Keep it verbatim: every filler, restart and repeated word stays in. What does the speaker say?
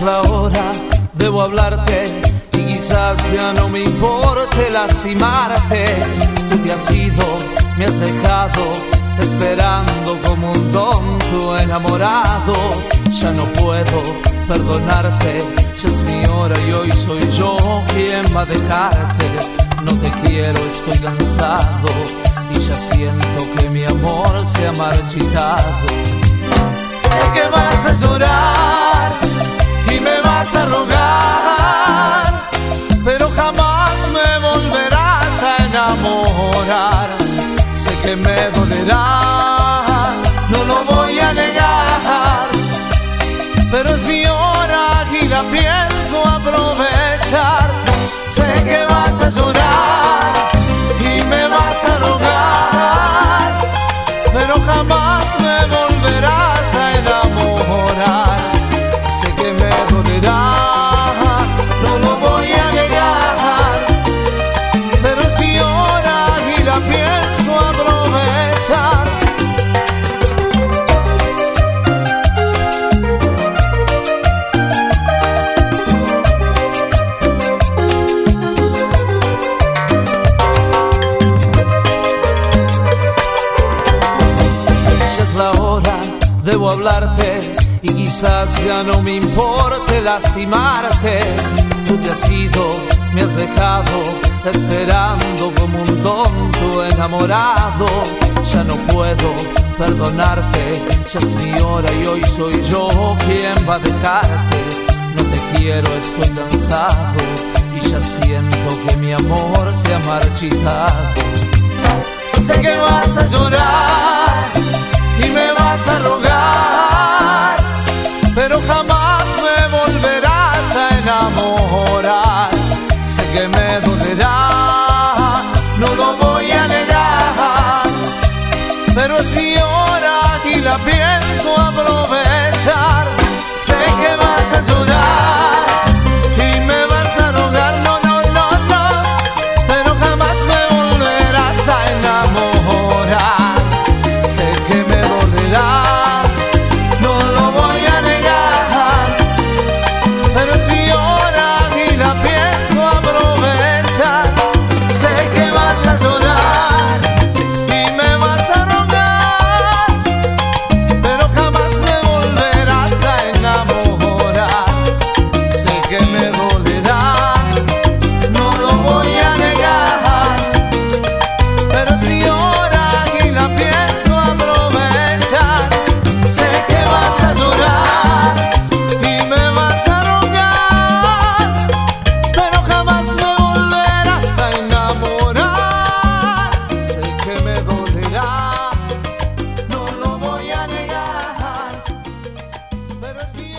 la hora, debo hablarte y quizás ya no me importe lastimarte. Tú te has ido, me has dejado esperando como un tonto enamorado. Ya no puedo perdonarte, ya es mi hora y hoy soy yo quien va a dejarte. No te quiero, estoy cansado y ya siento que mi amor se ha marchitado. Sé que vas a llorar y me vas a rogar, pero jamás me volverás a enamorar. Sé que me dolerá, no lo voy a negar, pero es mi hora y la pienso aprovechar. Sé que vas a llorar y me vas a rogar, pero jamás me volverás a enamorar. Sé que me dolerá, no lo voy a negar, pero es mi hora y la pienso aprovechar. La hora, debo hablarte y quizás ya no me importe lastimarte. Tú te has ido, me has dejado esperando como un tonto enamorado. Ya no puedo perdonarte, ya es mi hora y hoy soy yo quien va a dejarte. No te quiero, estoy cansado y ya siento que mi amor se ha marchitado. Sé que vas a llorar y me vas a rogar, pero jamás me volverás a enamorar. Sé que me dolerá, no lo voy a negar, pero es mi hora y la pienso aprovechar. Sé que vas a llorar y me vas a rogar, no, no, no, no, pero jamás me volverás a enamorar. Sé que me dolerá, no lo voy a negar, pero es mi hora y la pienso aprovechar. Sé que vas a llorar y me vas a rogar, pero jamás me volverás a enamorar. Sé que me dolerá, no lo voy a negar, pero es mi hora y la pienso aprovechar. Sé que vas a llorar y me vas a rogar, pero jamás me volverás a enamorar. Sé que me dolerá, no lo voy a negar, pero es mi